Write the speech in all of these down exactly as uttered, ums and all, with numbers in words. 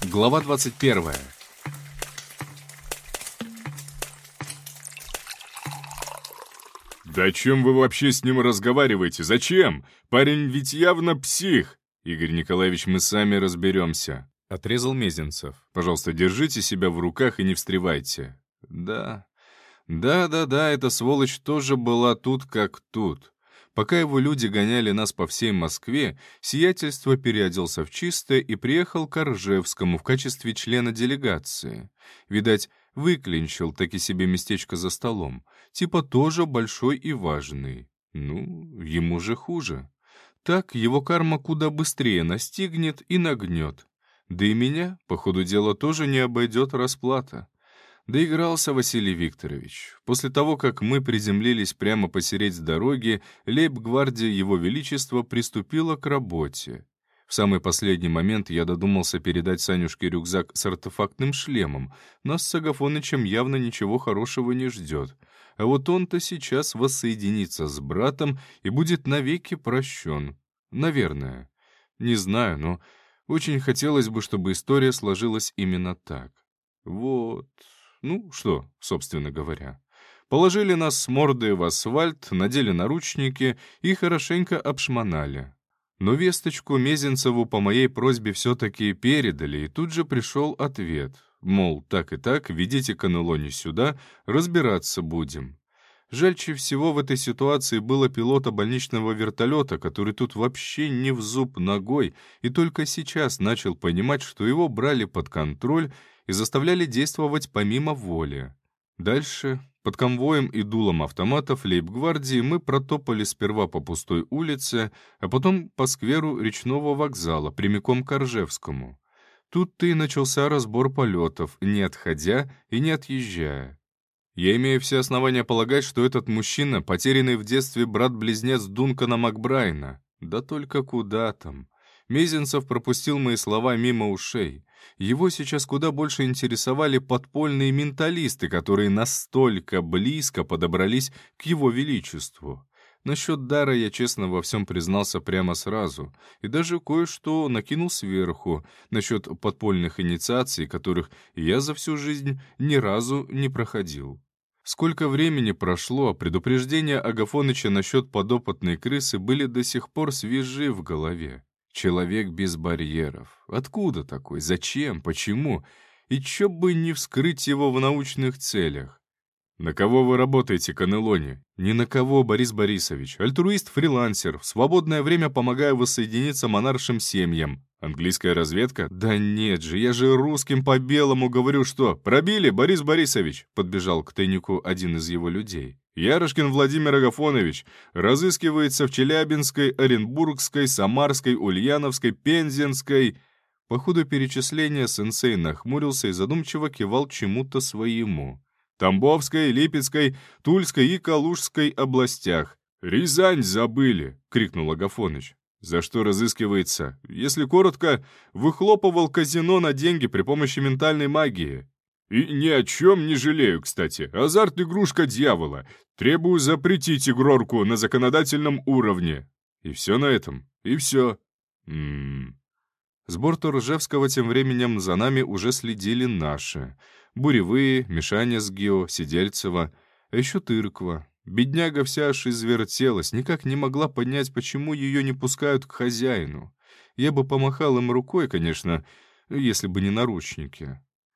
Глава двадцать первая. «Да о чем вы вообще с ним разговариваете? Зачем? Парень ведь явно псих!» «Игорь Николаевич, мы сами разберемся», — отрезал Мезенцев. «Пожалуйста, держите себя в руках и не встревайте». «Да, да-да-да, эта сволочь тоже была тут как тут». Пока его люди гоняли нас по всей Москве, сиятельство переоделся в чистое и приехал к Ржевскому в качестве члена делегации. Видать, выклинчил таки себе местечко за столом. Типа тоже большой и важный. Ну, ему же хуже. Так его карма куда быстрее настигнет и нагнет. Да и меня, по ходу дела, тоже не обойдет расплата. Доигрался Василий Викторович. После того, как мы приземлились прямо посередине дороги, лейб-гвардия Его Величества приступила к работе. В самый последний момент я додумался передать Санюшке рюкзак с артефактным шлемом, но с Агафонычем явно ничего хорошего не ждет. А вот он-то сейчас воссоединится с братом и будет навеки прощен. Наверное. Не знаю, но очень хотелось бы, чтобы история сложилась именно так. Вот... Ну, что, собственно говоря. Положили нас с мордой в асфальт, надели наручники и хорошенько обшмонали. Но весточку Мезенцеву по моей просьбе все-таки передали, и тут же пришел ответ. Мол, так и так, ведите Канелони сюда, разбираться будем. Жальче всего в этой ситуации было пилота больничного вертолета, который тут вообще не в зуб ногой и только сейчас начал понимать, что его брали под контроль и заставляли действовать помимо воли. Дальше, под конвоем и дулом автоматов лейб-гвардии, мы протопали сперва по пустой улице, а потом по скверу речного вокзала, прямиком к Ржевскому. Тут-то и начался разбор полетов, не отходя и не отъезжая. Я имею все основания полагать, что этот мужчина — потерянный в детстве брат-близнец Дункана Макбрайна. Да только куда там. Мезенцев пропустил мои слова мимо ушей. Его сейчас куда больше интересовали подпольные менталисты, которые настолько близко подобрались к его величеству. Насчет дара я честно во всем признался прямо сразу, и даже кое-что накинул сверху, насчет подпольных инициаций, которых я за всю жизнь ни разу не проходил. Сколько времени прошло, а предупреждения Агафоныча насчет подопытной крысы были до сих пор свежи в голове. Человек без барьеров. Откуда такой? Зачем? Почему? И чё бы не вскрыть его в научных целях? «На кого вы работаете, Канелони?» «Ни на кого, Борис Борисович. Альтруист-фрилансер. В свободное время помогаю воссоединиться монаршим семьям. Английская разведка?» «Да нет же, я же русским по белому говорю, что...» «Пробили, Борис Борисович!» — подбежал к тайнику один из его людей. «Ярышкин Владимир Агафонович разыскивается в Челябинской, Оренбургской, Самарской, Ульяновской, Пензенской...» По ходу перечисления сенсей нахмурился и задумчиво кивал чему-то своему. «Тамбовской, Липецкой, Тульской и Калужской областях. Рязань забыли!» — крикнул Агафоныч. «За что разыскивается? Если коротко, выхлопывал казино на деньги при помощи ментальной магии. И ни о чем не жалею, кстати. Азарт — игрушка дьявола. Требую запретить игрорку на законодательном уровне». И все на этом. И все. М-м. С борта Ржевского тем временем за нами уже следили наши. Буревые, Мишаня с Гео, Сидельцева, а еще Тырква. Бедняга вся аж извертелась, никак не могла понять, почему ее не пускают к хозяину. Я бы помахал им рукой, конечно, если бы не наручники.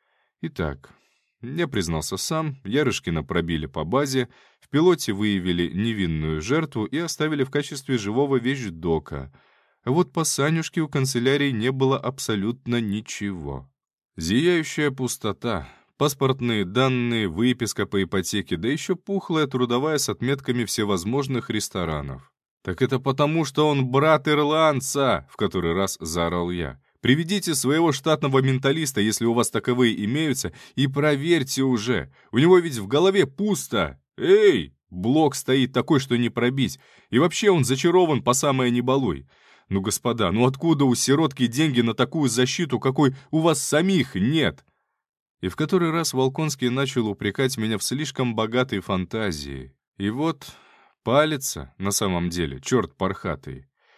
Итак, я признался сам, Ярышкина пробили по базе, в пилоте выявили невинную жертву и оставили в качестве живого вещдока. А вот по Санюшке у канцелярии не было абсолютно ничего. Зияющая пустота, паспортные данные, выписка по ипотеке, да еще пухлая трудовая с отметками всевозможных ресторанов. «Так это потому, что он брат ирландца!» — в который раз заорал я. «Приведите своего штатного менталиста, если у вас таковые имеются, и проверьте уже. У него ведь в голове пусто. Эй! Блок стоит такой, что не пробить. И вообще он зачарован по самое не балуй. Ну, господа, ну откуда у сиротки деньги на такую защиту, какой у вас самих нет?» И в который раз Волконский начал упрекать меня в слишком богатой фантазии. И вот палится, на самом деле, черт пархатый.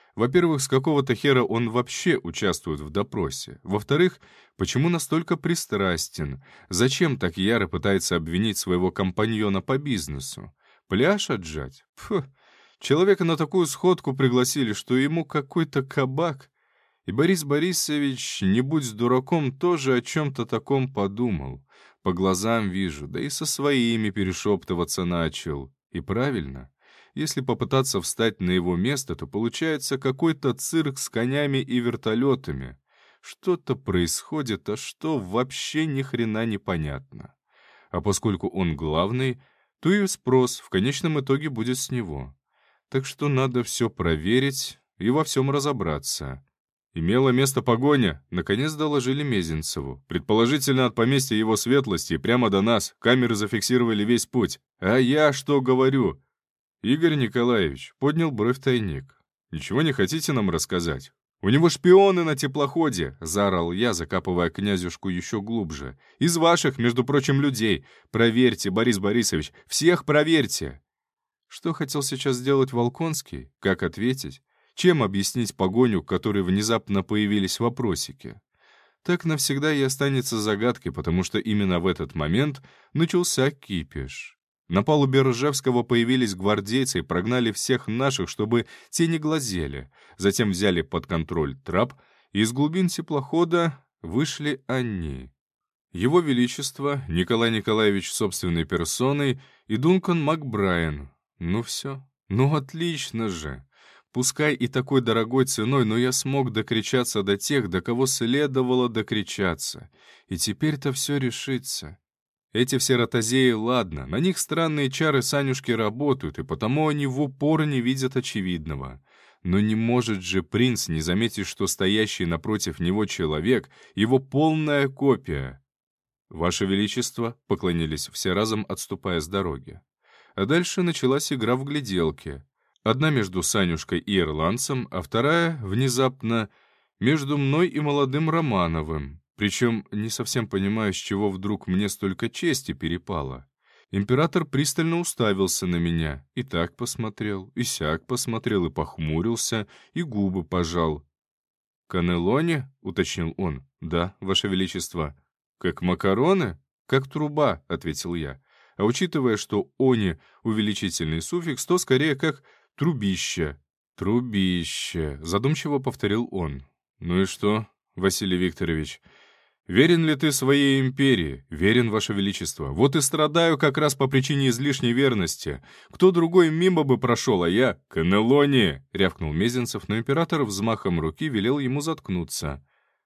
Во-первых, с какого-то хера он вообще участвует в допросе? Во-вторых, почему настолько пристрастен? Зачем так яро пытается обвинить своего компаньона по бизнесу? Пляж отжать? Фу, человека на такую сходку пригласили, что ему какой-то кабак. И Борис Борисович, не будь дураком, тоже о чем-то таком подумал. По глазам вижу, да и со своими перешептываться начал. И правильно. Если попытаться встать на его место, то получается какой-то цирк с конями и вертолетами. Что-то происходит, а что вообще ни хрена непонятно. А поскольку он главный, то и спрос в конечном итоге будет с него. Так что надо все проверить и во всем разобраться. Имела место погоня, наконец доложили Мезенцеву. Предположительно, от поместья его светлости прямо до нас. Камеры зафиксировали весь путь. А я что говорю? Игорь Николаевич поднял бровь тайник. «Ничего не хотите нам рассказать?» «У него шпионы на теплоходе!» — заорал я, закапывая князюшку еще глубже. «Из ваших, между прочим, людей. Проверьте, Борис Борисович, всех проверьте!» Что хотел сейчас сделать Волконский? Как ответить? Чем объяснить погоню, к которой внезапно появились вопросики? Так навсегда и останется загадкой, потому что именно в этот момент начался кипиш. На палубе Ржевского появились гвардейцы и прогнали всех наших, чтобы те не глазели. Затем взяли под контроль трап, и из глубин теплохода вышли они. Его Величество, Николай Николаевич собственной персоной и Дункан Макбрайан. Ну все, ну отлично же. Пускай и такой дорогой ценой, но я смог докричаться до тех, до кого следовало докричаться. И теперь-то все решится. Эти все ротозеи, ладно, на них странные чары Санюшки работают, и потому они в упор не видят очевидного. Но не может же принц не заметить, что стоящий напротив него человек — его полная копия. «Ваше Величество», — поклонились все разом, отступая с дороги. А дальше началась игра в гляделки. Одна между Санюшкой и ирландцем, а вторая, внезапно, между мной и молодым Романовым. Причем не совсем понимаю, с чего вдруг мне столько чести перепало. Император пристально уставился на меня, и так посмотрел, и сяк посмотрел, и похмурился, и губы пожал. «Каннелони?» — уточнил он. «Да, Ваше Величество». «Как макароны?» «Как труба», — ответил я. А учитывая, что «они» — увеличительный суффикс, то скорее как «трубище». «Трубище», — задумчиво повторил он. «Ну и что, Василий Викторович?» «Верен ли ты своей империи? Верен, Ваше Величество. Вот и страдаю как раз по причине излишней верности. Кто другой мимо бы прошел, а я...» «Каннелони!» — рявкнул Мезенцев, но император взмахом руки велел ему заткнуться.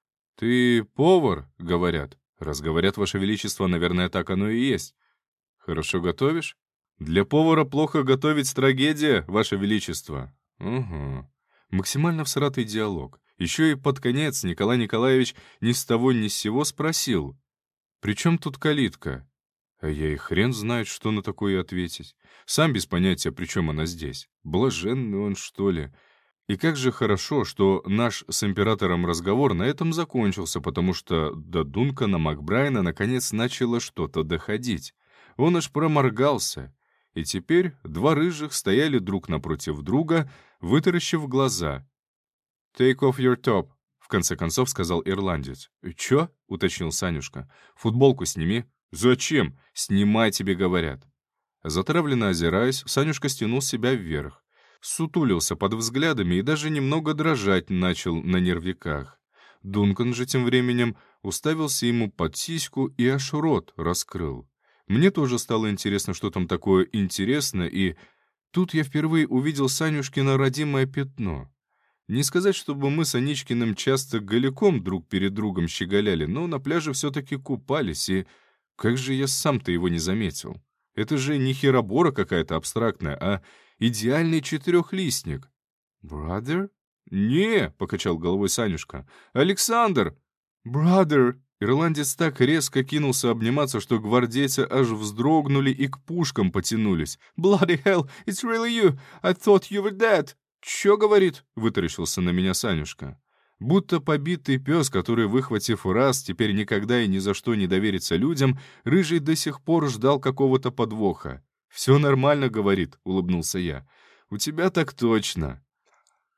«Ты повар?» — говорят. «Раз говорят, Ваше Величество, наверное, так оно и есть. Хорошо готовишь?» «Для повара плохо готовить трагедия, Ваше Величество». «Угу». Максимально всратый диалог. Еще и под конец Николай Николаевич ни с того ни с сего спросил: «При чем тут калитка?» А я и хрен знает, что на такое ответить. Сам без понятия, при чем она здесь. Блаженный он, что ли? И как же хорошо, что наш с императором разговор на этом закончился, потому что до Дункана Макбрайана наконец начало что-то доходить. Он аж проморгался. И теперь два рыжих стояли друг напротив друга, вытаращив глаза. «Take off your top», — в конце концов сказал ирландец. «Чё?» — уточнил Санюшка. «Футболку сними». «Зачем?» «Снимай, тебе говорят». Затравленно озираясь, Санюшка стянул себя вверх. Сутулился под взглядами и даже немного дрожать начал на нервиках. Дункан же тем временем уставился ему под сиську и аж рот раскрыл. Мне тоже стало интересно, что там такое интересное, и тут я впервые увидел Санюшкино родимое пятно. Не сказать, чтобы мы с Аничкиным часто голиком друг перед другом щеголяли, но на пляже все-таки купались, и как же я сам-то его не заметил? Это же не херобора какая-то абстрактная, а идеальный четырехлистник. «Brother?» «Не», — покачал головой Санюшка. «Александр!» «Brother!» Ирландец так резко кинулся обниматься, что гвардейцы аж вздрогнули и к пушкам потянулись. «Bloody hell! It's really you! I thought you were dead!» «Чё, — говорит?» — вытаращился на меня Санюшка. Будто побитый пес, который, выхватив раз, теперь никогда и ни за что не доверится людям, рыжий до сих пор ждал какого-то подвоха. «Все нормально, — говорит, — улыбнулся я. У тебя так точно».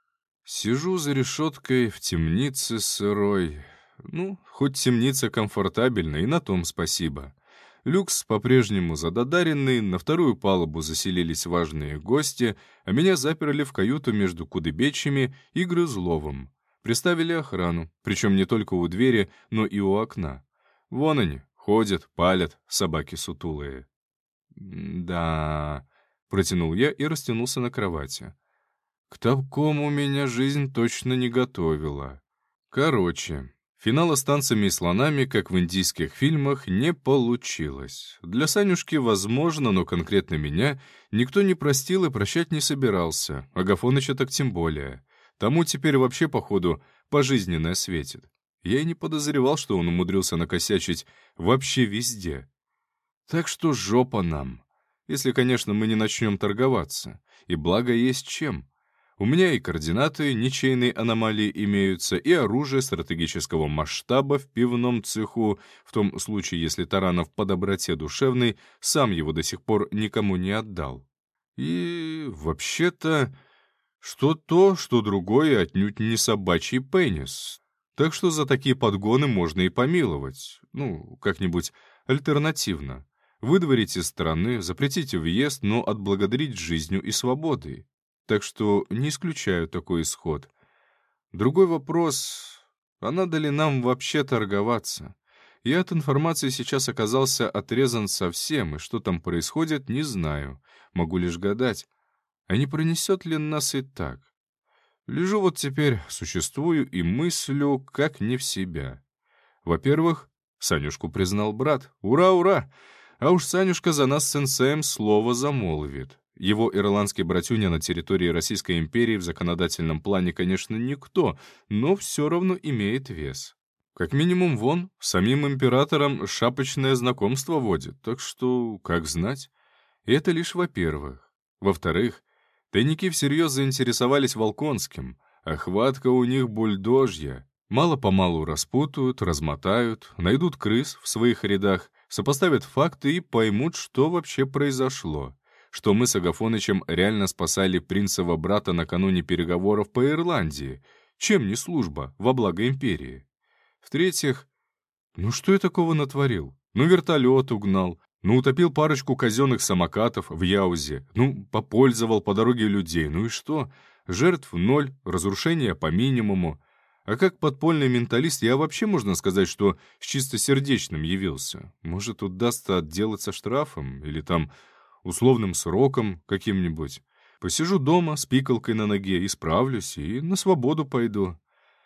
Сижу за решеткой в темнице сырой. Ну, хоть темница комфортабельна, и на том спасибо. Люкс по-прежнему задодаренный, на вторую палубу заселились важные гости, а меня заперли в каюту между Кудыбечами и Грызловым. Приставили охрану, причем не только у двери, но и у окна. Вон они, ходят, палят, собаки сутулые. «Да...» — протянул я и растянулся на кровати. К такому меня жизнь точно не готовила. Короче, финала с танцами и слонами, как в индийских фильмах, не получилось. Для Санюшки возможно, но конкретно меня никто не простил и прощать не собирался. Агафоныча так тем более. Тому теперь вообще, походу, пожизненное светит. Я и не подозревал, что он умудрился накосячить вообще везде. Так что жопа нам. Если, конечно, мы не начнем торговаться. И благо есть чем. У меня и координаты ничейной аномалии имеются, и оружие стратегического масштаба в пивном цеху, в том случае, если Таранов по доброте душевной сам его до сих пор никому не отдал. И, вообще-то, что то, что другое отнюдь не собачий пенис. Так что за такие подгоны можно и помиловать. Ну, как-нибудь альтернативно. Выдворить из страны, запретить въезд, но отблагодарить жизнью и свободой. Так что не исключаю такой исход. Другой вопрос, а надо ли нам вообще торговаться? Я от информации сейчас оказался отрезан совсем, и что там происходит, не знаю. Могу лишь гадать, а не пронесет ли нас и так? Лежу вот теперь, существую и мыслю, как не в себя. Во-первых, Санюшку признал брат. Ура, ура! А уж Санюшка за нас с сенсеем слово замолвит. Его ирландский братюня на территории Российской империи в законодательном плане, конечно, никто, но все равно имеет вес. Как минимум, вон, самим императором шапочное знакомство водит, так что, как знать. И это лишь во-первых. Во-вторых, тайники всерьез заинтересовались Волконским, а хватка у них бульдожья. Мало-помалу распутают, размотают, найдут крыс в своих рядах, сопоставят факты и поймут, что вообще произошло. Что мы с Агафонычем реально спасали принцева брата накануне переговоров по Ирландии. Чем не служба во благо империи? В-третьих, ну что я такого натворил? Ну вертолет угнал, ну утопил парочку казенных самокатов в Яузе, ну попользовал по дороге людей, ну и что? Жертв ноль, разрушения по минимуму. А как подпольный менталист я вообще, можно сказать, что с чистосердечным явился. Может, удастся отделаться штрафом или там условным сроком каким-нибудь. Посижу дома с пикалкой на ноге, исправлюсь и на свободу пойду.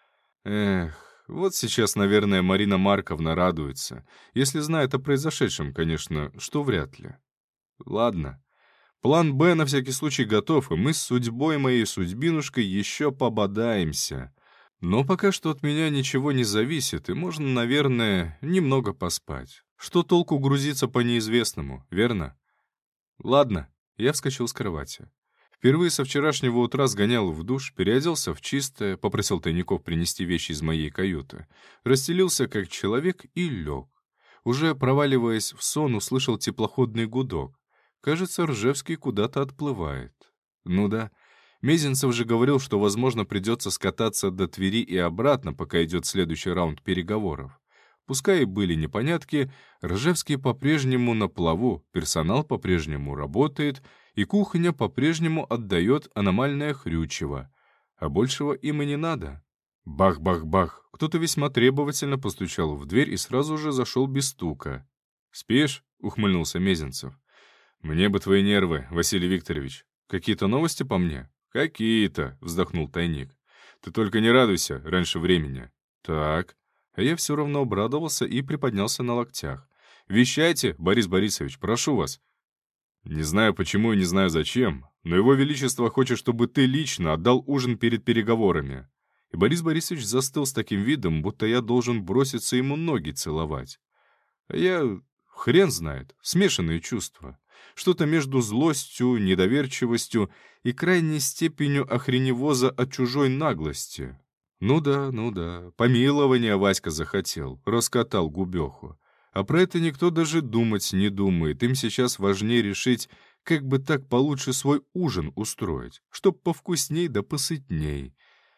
Эх, вот сейчас, наверное, Марина Марковна радуется. Если знает о произошедшем, конечно, что вряд ли. Ладно. План «Б» на всякий случай готов, и мы с судьбой моей судьбинушкой еще пободаемся. Но пока что от меня ничего не зависит, и можно, наверное, немного поспать. Что толку грузиться по неизвестному, верно? Ладно, я вскочил с кровати. Впервые со вчерашнего утра сгонял в душ, переоделся в чистое, попросил тайников принести вещи из моей каюты, расстелился как человек и лег. Уже проваливаясь в сон, услышал теплоходный гудок. Кажется, Ржевский куда-то отплывает. Ну да, Мезенцев же говорил, что, возможно, придется скататься до Твери и обратно, пока идет следующий раунд переговоров. Пускай и были непонятки, Ржевский по-прежнему на плаву, персонал по-прежнему работает, и кухня по-прежнему отдает аномальное хрючево. А большего им и не надо. Бах-бах-бах. Кто-то весьма требовательно постучал в дверь и сразу же зашел без стука. «Спишь?» — ухмыльнулся Мезенцев. «Мне бы твои нервы, Василий Викторович. Какие-то новости по мне?» «Какие-то», — вздохнул тайник. «Ты только не радуйся раньше времени». «Так». А я все равно обрадовался и приподнялся на локтях. «Вещайте, Борис Борисович, прошу вас». «Не знаю почему и не знаю зачем, но его величество хочет, чтобы ты лично отдал ужин перед переговорами». И Борис Борисович застыл с таким видом, будто я должен броситься ему ноги целовать. А я... хрен знает, смешанные чувства. Что-то между злостью, недоверчивостью и крайней степенью охреневоза от чужой наглости. Ну да, ну да, помилования Васька захотел, раскатал губеху. А про это никто даже думать не думает. Им сейчас важнее решить, как бы так получше свой ужин устроить, чтоб повкусней да посытней.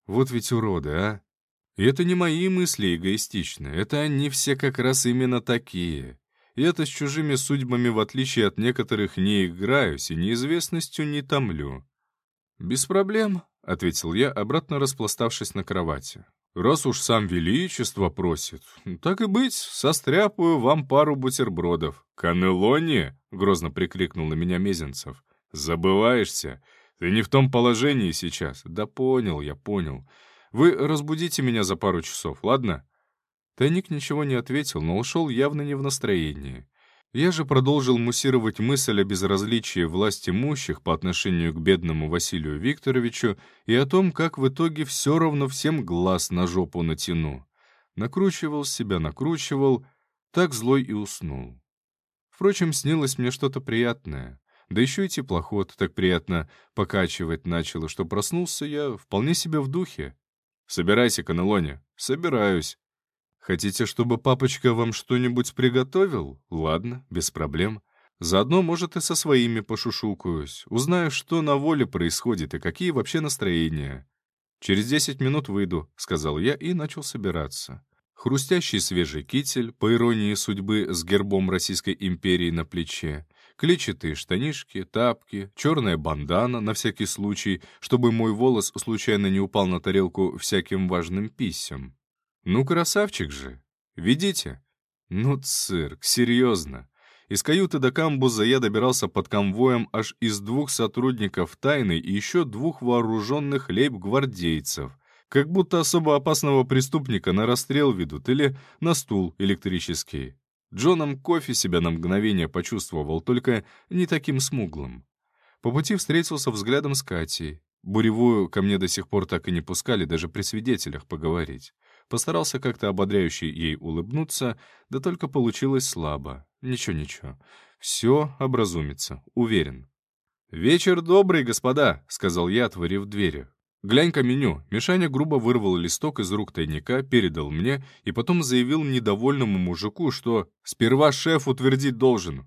Вот ведь уроды, а! И это не мои мысли эгоистичные, это они все как раз именно такие. И это с чужими судьбами, в отличие от некоторых, не играюсь и неизвестностью не томлю. «Без проблем», — ответил я, обратно распластавшись на кровати. «Раз уж сам Величество просит, так и быть, состряпаю вам пару бутербродов». «Канелони?» — грозно прикрикнул на меня Мезенцев. «Забываешься? Ты не в том положении сейчас». «Да понял я, понял. Вы разбудите меня за пару часов, ладно?» Тайник ничего не ответил, но ушел явно не в настроении. Я же продолжил муссировать мысль о безразличии власть имущих по отношению к бедному Василию Викторовичу и о том, как в итоге все равно всем глаз на жопу натяну. Накручивал себя, накручивал, так злой и уснул. Впрочем, снилось мне что-то приятное. Да еще и теплоход так приятно покачивать начало, что проснулся я вполне себе в духе. «Собирайся, Канелони». «Собираюсь». «Хотите, чтобы папочка вам что-нибудь приготовил? Ладно, без проблем. Заодно, может, и со своими пошушукаюсь. Узнаю, что на воле происходит и какие вообще настроения. Через десять минут выйду», — сказал я и начал собираться. Хрустящий свежий китель, по иронии судьбы, с гербом Российской империи на плече, клетчатые штанишки, тапки, черная бандана на всякий случай, чтобы мой волос случайно не упал на тарелку всяким важным писем. «Ну, красавчик же! Ведите!» «Ну, цирк, серьезно!» Из каюты до камбуза я добирался под конвоем аж из двух сотрудников тайны и еще двух вооруженных лейб-гвардейцев, как будто особо опасного преступника на расстрел ведут или на стул электрический. Джоном Кофи себя на мгновение почувствовал, только не таким смуглым. По пути встретился взглядом с Катей. Буревую ко мне до сих пор так и не пускали, даже при свидетелях поговорить. Постарался как-то ободряюще ей улыбнуться, да только получилось слабо. Ничего-ничего. Все образумится, уверен. «Вечер добрый, господа», — сказал я, отворив двери. «Глянь-ка меню». Мишаня грубо вырвал листок из рук тайника, передал мне и потом заявил недовольному мужику, что сперва шеф утвердить должен.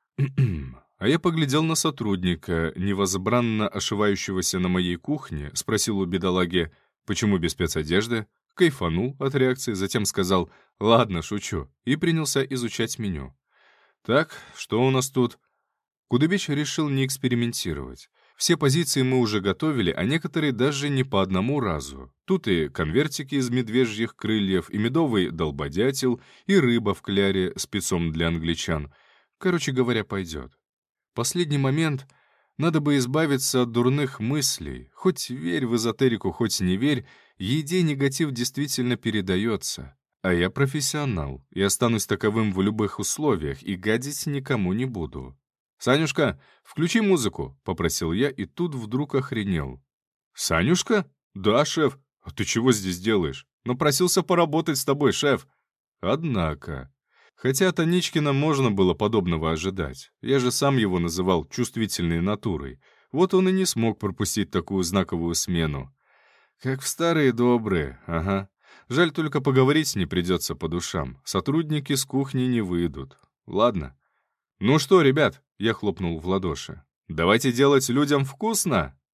А я поглядел на сотрудника, невозбранно ошивающегося на моей кухне, спросил у бедолаги, почему без спецодежды, кайфанул от реакции, затем сказал «Ладно, шучу», и принялся изучать меню. «Так, что у нас тут?» Кудыбич решил не экспериментировать. Все позиции мы уже готовили, а некоторые даже не по одному разу. Тут и конвертики из медвежьих крыльев, и медовый долбодятел, и рыба в кляре с спецом для англичан. Короче говоря, пойдет. Последний момент — надо бы избавиться от дурных мыслей. Хоть верь в эзотерику, хоть не верь, еде негатив действительно передается. А я профессионал, и останусь таковым в любых условиях, и гадить никому не буду. «Санюшка, включи музыку», — попросил я, и тут вдруг охренел. «Санюшка? Да, шеф. А ты чего здесь делаешь? Напросился поработать с тобой, шеф». Однако... Хотя от Аничкина можно было подобного ожидать. Я же сам его называл чувствительной натурой. Вот он и не смог пропустить такую знаковую смену. Как в старые добрые, ага. Жаль, только поговорить не придется по душам. Сотрудники с кухни не выйдут. Ладно. «Ну что, ребят?» — я хлопнул в ладоши. «Давайте делать людям вкусно!»